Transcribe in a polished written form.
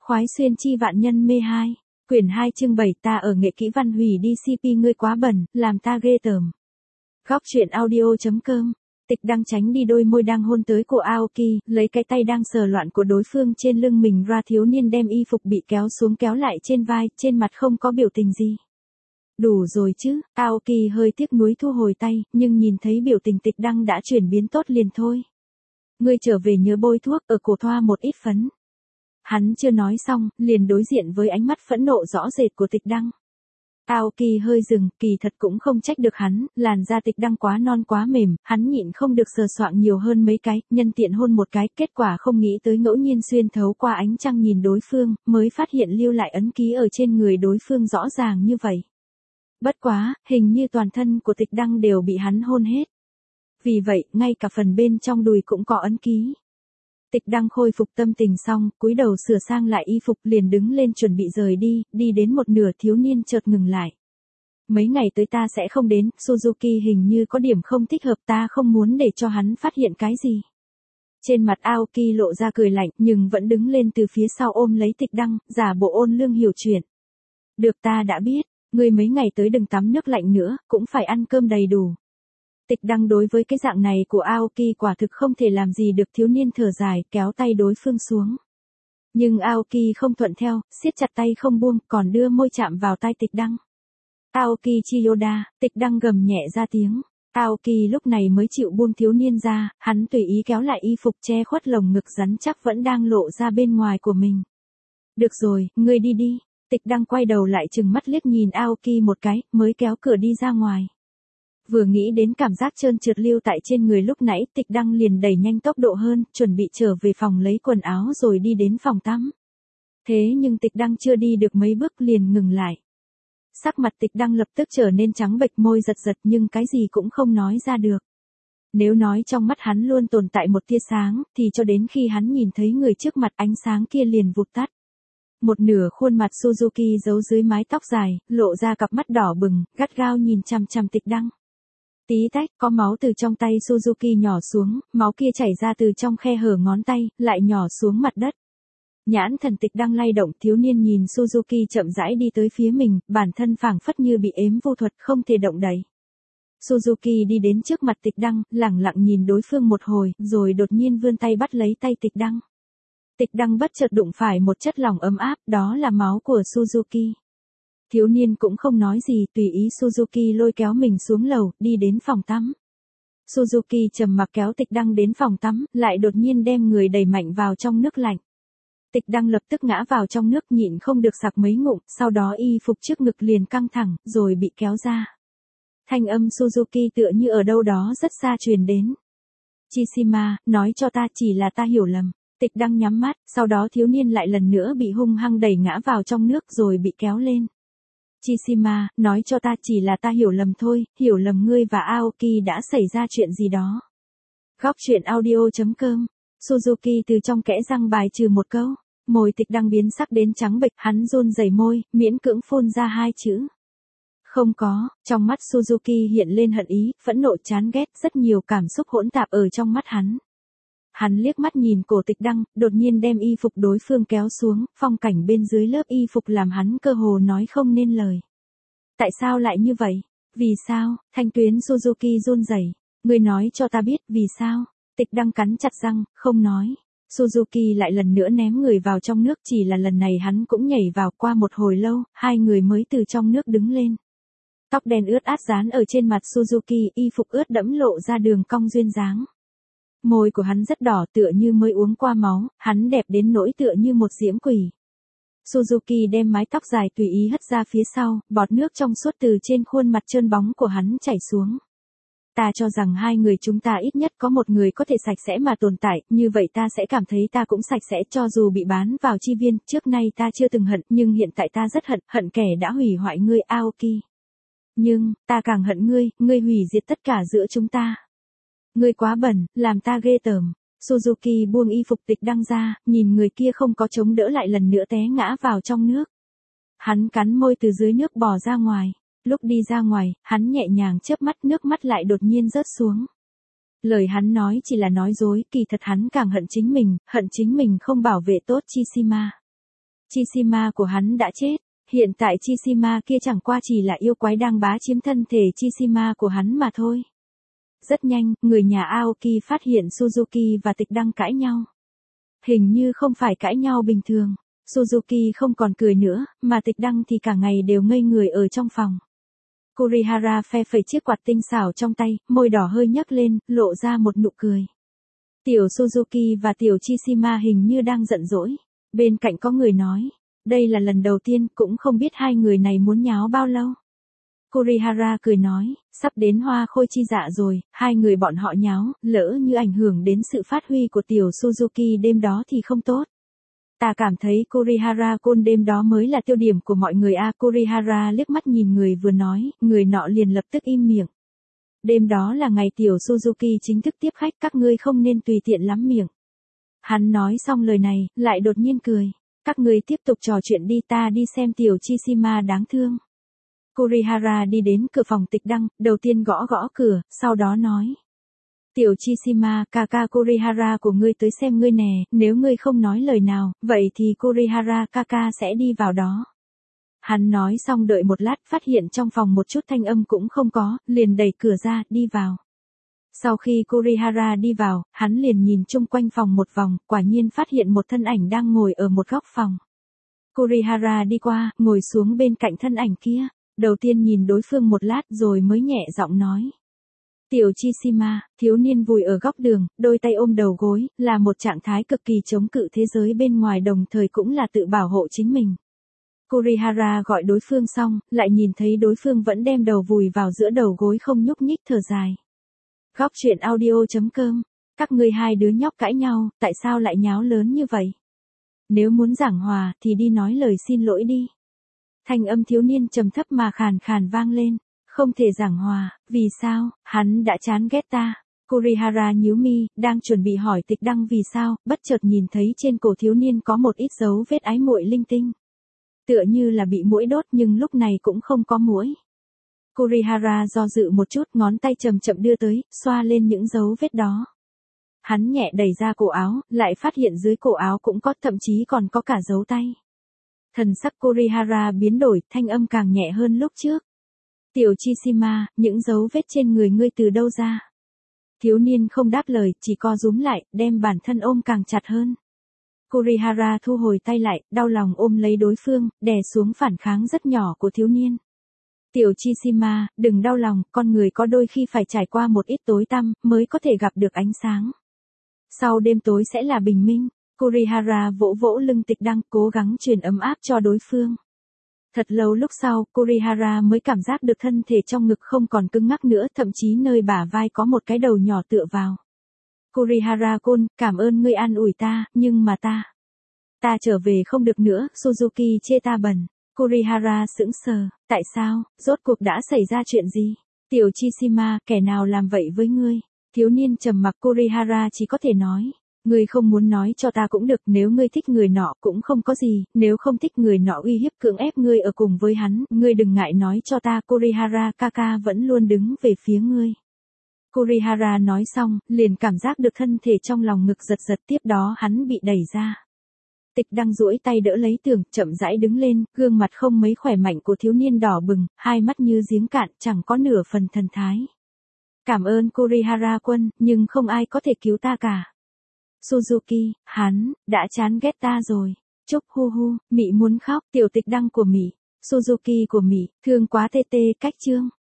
Khoái xuyên chi vạn nhân mê 2, quyển 2 chương 7 ta ở nghệ kỹ văn hủy đi CP ngươi quá bẩn, làm ta ghê tởm. Góc truyện audio.com. Tịch đang tránh đi đôi môi đang hôn tới của Aoki, lấy cái tay đang sờ loạn của đối phương trên lưng mình ra. Thiếu niên đem y phục bị kéo xuống kéo lại trên vai, trên mặt không có biểu tình gì. Đủ rồi chứ, Aoki hơi tiếc nuối thu hồi tay, nhưng nhìn thấy biểu tình Tịch Đăng đã chuyển biến tốt liền thôi. Ngươi trở về nhớ bôi thuốc, ở cổ thoa một ít phấn. Hắn chưa nói xong, liền đối diện với ánh mắt phẫn nộ rõ rệt của Tịch Đăng. Aoki hơi dừng, kỳ thật cũng không trách được hắn, làn da Tịch Đăng quá non quá mềm, hắn nhịn không được sờ soạng nhiều hơn mấy cái, nhân tiện hôn một cái, kết quả không nghĩ tới ngẫu nhiên xuyên thấu qua ánh trăng nhìn đối phương, mới phát hiện lưu lại ấn ký ở trên người đối phương rõ ràng như vậy. Bất quá, hình như toàn thân của Tịch Đăng đều bị hắn hôn hết. Vì vậy, ngay cả phần bên trong đùi cũng có ấn ký. Tịch Đăng khôi phục tâm tình xong, cúi đầu sửa sang lại y phục liền đứng lên chuẩn bị rời đi, đi đến một nửa thiếu niên chợt ngừng lại. Mấy ngày tới ta sẽ không đến, Suzuki hình như có điểm không thích hợp, ta không muốn để cho hắn phát hiện cái gì. Trên mặt Aoki lộ ra cười lạnh nhưng vẫn đứng lên từ phía sau ôm lấy Tịch Đăng, giả bộ ôn lương hiểu chuyện. Được, ta đã biết, ngươi mấy ngày tới đừng tắm nước lạnh nữa, cũng phải ăn cơm đầy đủ. Tịch Đăng đối với cái dạng này của Aoki quả thực không thể làm gì được, thiếu niên thở dài, kéo tay đối phương xuống. Nhưng Aoki không thuận theo, siết chặt tay không buông, còn đưa môi chạm vào tai Tịch Đăng. Aoki Chiyoda, Tịch Đăng gầm nhẹ ra tiếng. Aoki lúc này mới chịu buông thiếu niên ra, hắn tùy ý kéo lại y phục che khuất lồng ngực rắn chắc vẫn đang lộ ra bên ngoài của mình. Được rồi, ngươi đi đi. Tịch Đăng quay đầu lại trừng mắt liếc nhìn Aoki một cái, mới kéo cửa đi ra ngoài. Vừa nghĩ đến cảm giác trơn trượt lưu tại trên người lúc nãy, Tịch Đăng liền đẩy nhanh tốc độ hơn, chuẩn bị trở về phòng lấy quần áo rồi đi đến phòng tắm. Thế nhưng Tịch Đăng chưa đi được mấy bước liền ngừng lại. Sắc mặt Tịch Đăng lập tức trở nên trắng bệch, môi giật giật nhưng cái gì cũng không nói ra được. Nếu nói trong mắt hắn luôn tồn tại một tia sáng, thì cho đến khi hắn nhìn thấy người trước mặt ánh sáng kia liền vụt tắt. Một nửa khuôn mặt Suzuki giấu dưới mái tóc dài, lộ ra cặp mắt đỏ bừng, gắt gao nhìn chằm chằm Tịch Đăng. Tí tách, có máu từ trong tay Suzuki nhỏ xuống, máu kia chảy ra từ trong khe hở ngón tay, lại nhỏ xuống mặt đất. Nhãn thần Tịch Đăng lay động, thiếu niên nhìn Suzuki chậm rãi đi tới phía mình, bản thân phảng phất như bị ếm vô thuật không thể động đậy. Suzuki đi đến trước mặt Tịch Đăng, lẳng lặng nhìn đối phương một hồi, rồi đột nhiên vươn tay bắt lấy tay Tịch Đăng. Tịch Đăng bất chợt đụng phải một chất lỏng ấm áp, đó là máu của Suzuki. Thiếu niên cũng không nói gì, tùy ý Suzuki lôi kéo mình xuống lầu, đi đến phòng tắm. Suzuki trầm mặc kéo Tịch Đăng đến phòng tắm, lại đột nhiên đem người đẩy mạnh vào trong nước lạnh. Tịch Đăng lập tức ngã vào trong nước, nhịn không được sặc mấy ngụm, sau đó y phục trước ngực liền căng thẳng, rồi bị kéo ra. Thanh âm Suzuki tựa như ở đâu đó rất xa truyền đến. Chishima, nói cho ta, chỉ là ta hiểu lầm. Tịch Đăng nhắm mắt, sau đó thiếu niên lại lần nữa bị hung hăng đẩy ngã vào trong nước rồi bị kéo lên. Chishima, nói cho ta, chỉ là ta hiểu lầm thôi, hiểu lầm ngươi và Aoki đã xảy ra chuyện gì đó. Góc truyện audio.com. Suzuki từ trong kẽ răng bài trừ một câu. Môi Tịch Đăng biến sắc đến trắng bệch, hắn run rẩy môi, miễn cưỡng phun ra hai chữ. Không có. Trong mắt Suzuki hiện lên hận ý, phẫn nộ, chán ghét, rất nhiều cảm xúc hỗn tạp ở trong mắt hắn. Hắn liếc mắt nhìn cổ Tịch Đăng, đột nhiên đem y phục đối phương kéo xuống, phong cảnh bên dưới lớp y phục làm hắn cơ hồ nói không nên lời. Tại sao lại như vậy? Vì sao? Thanh tuyến Suzuki run rẩy. Ngươi nói cho ta biết, vì sao? Tịch Đăng cắn chặt răng, không nói. Suzuki lại lần nữa ném người vào trong nước, chỉ là lần này hắn cũng nhảy vào. Qua một hồi lâu, hai người mới từ trong nước đứng lên. Tóc đen ướt át dán ở trên mặt Suzuki, y phục ướt đẫm lộ ra đường cong duyên dáng. Môi của hắn rất đỏ tựa như mới uống qua máu, hắn đẹp đến nỗi tựa như một diễm quỷ. Suzuki đem mái tóc dài tùy ý hất ra phía sau, bọt nước trong suốt từ trên khuôn mặt trơn bóng của hắn chảy xuống. Ta cho rằng hai người chúng ta ít nhất có một người có thể sạch sẽ mà tồn tại, như vậy ta sẽ cảm thấy ta cũng sạch sẽ cho dù bị bán vào chi viên, trước nay ta chưa từng hận, nhưng hiện tại ta rất hận, hận kẻ đã hủy hoại ngươi Aoki. Nhưng, ta càng hận ngươi hủy diệt tất cả giữa chúng ta. Ngươi quá bẩn, làm ta ghê tởm. Suzuki buông y phục Tịch Đăng ra, nhìn người kia không có chống đỡ lại lần nữa té ngã vào trong nước. Hắn cắn môi từ dưới nước bò ra ngoài. Lúc đi ra ngoài, hắn nhẹ nhàng chớp mắt, nước mắt lại đột nhiên rớt xuống. Lời hắn nói chỉ là nói dối, kỳ thật hắn càng hận chính mình không bảo vệ tốt Chishima. Chishima của hắn đã chết. Hiện tại Chishima kia chẳng qua chỉ là yêu quái đang bá chiếm thân thể Chishima của hắn mà thôi. Rất nhanh, người nhà Aoki phát hiện Suzuki và Tịch Đăng cãi nhau. Hình như không phải cãi nhau bình thường. Suzuki không còn cười nữa, mà Tịch Đăng thì cả ngày đều ngây người ở trong phòng. Kurihara phe phẩy chiếc quạt tinh xảo trong tay, môi đỏ hơi nhấc lên, lộ ra một nụ cười. Tiểu Suzuki và tiểu Chishima hình như đang giận dỗi. Bên cạnh có người nói, đây là lần đầu tiên, cũng không biết hai người này muốn nháo bao lâu. Kurihara cười nói, sắp đến hoa khôi chi dạ rồi, hai người bọn họ nháo, lỡ như ảnh hưởng đến sự phát huy của tiểu Suzuki đêm đó thì không tốt. Ta cảm thấy Kurihara-kun đêm đó mới là tiêu điểm của mọi người. Kurihara liếc mắt nhìn người vừa nói, người nọ liền lập tức im miệng. Đêm đó là ngày tiểu Suzuki chính thức tiếp khách, các ngươi không nên tùy tiện lắm miệng. Hắn nói xong lời này, lại đột nhiên cười. Các ngươi tiếp tục trò chuyện đi, ta đi xem tiểu Chishima đáng thương. Kurihara đi đến cửa phòng Tịch Đăng, đầu tiên gõ gõ cửa, sau đó nói. Tiểu Chishima, kaka Kurihara của ngươi tới xem ngươi nè, nếu ngươi không nói lời nào, vậy thì Kurihara kaka sẽ đi vào đó. Hắn nói xong đợi một lát, phát hiện trong phòng một chút thanh âm cũng không có, liền đẩy cửa ra, đi vào. Sau khi Kurihara đi vào, hắn liền nhìn chung quanh phòng một vòng, quả nhiên phát hiện một thân ảnh đang ngồi ở một góc phòng. Kurihara đi qua, ngồi xuống bên cạnh thân ảnh kia, đầu tiên nhìn đối phương một lát rồi mới nhẹ giọng nói. Tiểu Chishima, thiếu niên vùi ở góc đường, đôi tay ôm đầu gối, là một trạng thái cực kỳ chống cự thế giới bên ngoài, đồng thời cũng là tự bảo hộ chính mình. Kurihara gọi đối phương xong, lại nhìn thấy đối phương vẫn đem đầu vùi vào giữa đầu gối không nhúc nhích, thở dài. Góc truyện audio.com. Các ngươi hai đứa nhóc cãi nhau, tại sao lại nháo lớn như vậy? Nếu muốn giảng hòa thì đi nói lời xin lỗi đi. Thanh âm thiếu niên trầm thấp mà khàn khàn vang lên. Không thể giảng hòa, vì sao, hắn đã chán ghét ta. Kurihara nhíu mi, đang chuẩn bị hỏi Tịch Đăng vì sao, bất chợt nhìn thấy trên cổ thiếu niên có một ít dấu vết ái muội linh tinh. Tựa như là bị muỗi đốt, nhưng lúc này cũng không có muỗi. Kurihara do dự một chút, ngón tay chậm chậm đưa tới, xoa lên những dấu vết đó. Hắn nhẹ đẩy ra cổ áo, lại phát hiện dưới cổ áo cũng có, thậm chí còn có cả dấu tay. Thần sắc Kurihara biến đổi, thanh âm càng nhẹ hơn lúc trước. Tiểu Chishima, những dấu vết trên người ngươi từ đâu ra? Thiếu niên không đáp lời, chỉ co rúm lại, đem bản thân ôm càng chặt hơn. Kurihara thu hồi tay lại, đau lòng ôm lấy đối phương, đè xuống phản kháng rất nhỏ của thiếu niên. Tiểu Chishima, đừng đau lòng, con người có đôi khi phải trải qua một ít tối tăm, mới có thể gặp được ánh sáng. Sau đêm tối sẽ là bình minh. Kurihara vỗ vỗ lưng Tịch Đăng, cố gắng truyền ấm áp cho đối phương. Thật lâu lúc sau, Kurihara mới cảm giác được thân thể trong ngực không còn cứng ngắc nữa, thậm chí nơi bả vai có một cái đầu nhỏ tựa vào. Kurihara-kun, cảm ơn ngươi an ủi ta, nhưng mà ta trở về không được nữa, Suzuki chê ta bẩn. Kurihara sững sờ, tại sao, rốt cuộc đã xảy ra chuyện gì? Tiểu Chishima, kẻ nào làm vậy với ngươi? Thiếu niên trầm mặc. Kurihara chỉ có thể nói. Ngươi không muốn nói cho ta cũng được, nếu ngươi thích người nọ cũng không có gì, nếu không thích người nọ uy hiếp cưỡng ép ngươi ở cùng với hắn, ngươi đừng ngại nói cho ta, Kurihara kaka vẫn luôn đứng về phía ngươi. Kurihara nói xong, liền cảm giác được thân thể trong lòng ngực giật giật, tiếp đó hắn bị đẩy ra. Tịch Đăng duỗi tay đỡ lấy tường, chậm rãi đứng lên, gương mặt không mấy khỏe mạnh của thiếu niên đỏ bừng, hai mắt như giếng cạn, chẳng có nửa phần thần thái. Cảm ơn Kurihara-kun, nhưng không ai có thể cứu ta cả. Suzuki, hắn đã chán ghét ta rồi. Chúc hu hu, Mị muốn khóc. Tiểu Tịch Đăng của Mị, Suzuki của Mị, thương quá tê tê cách chương.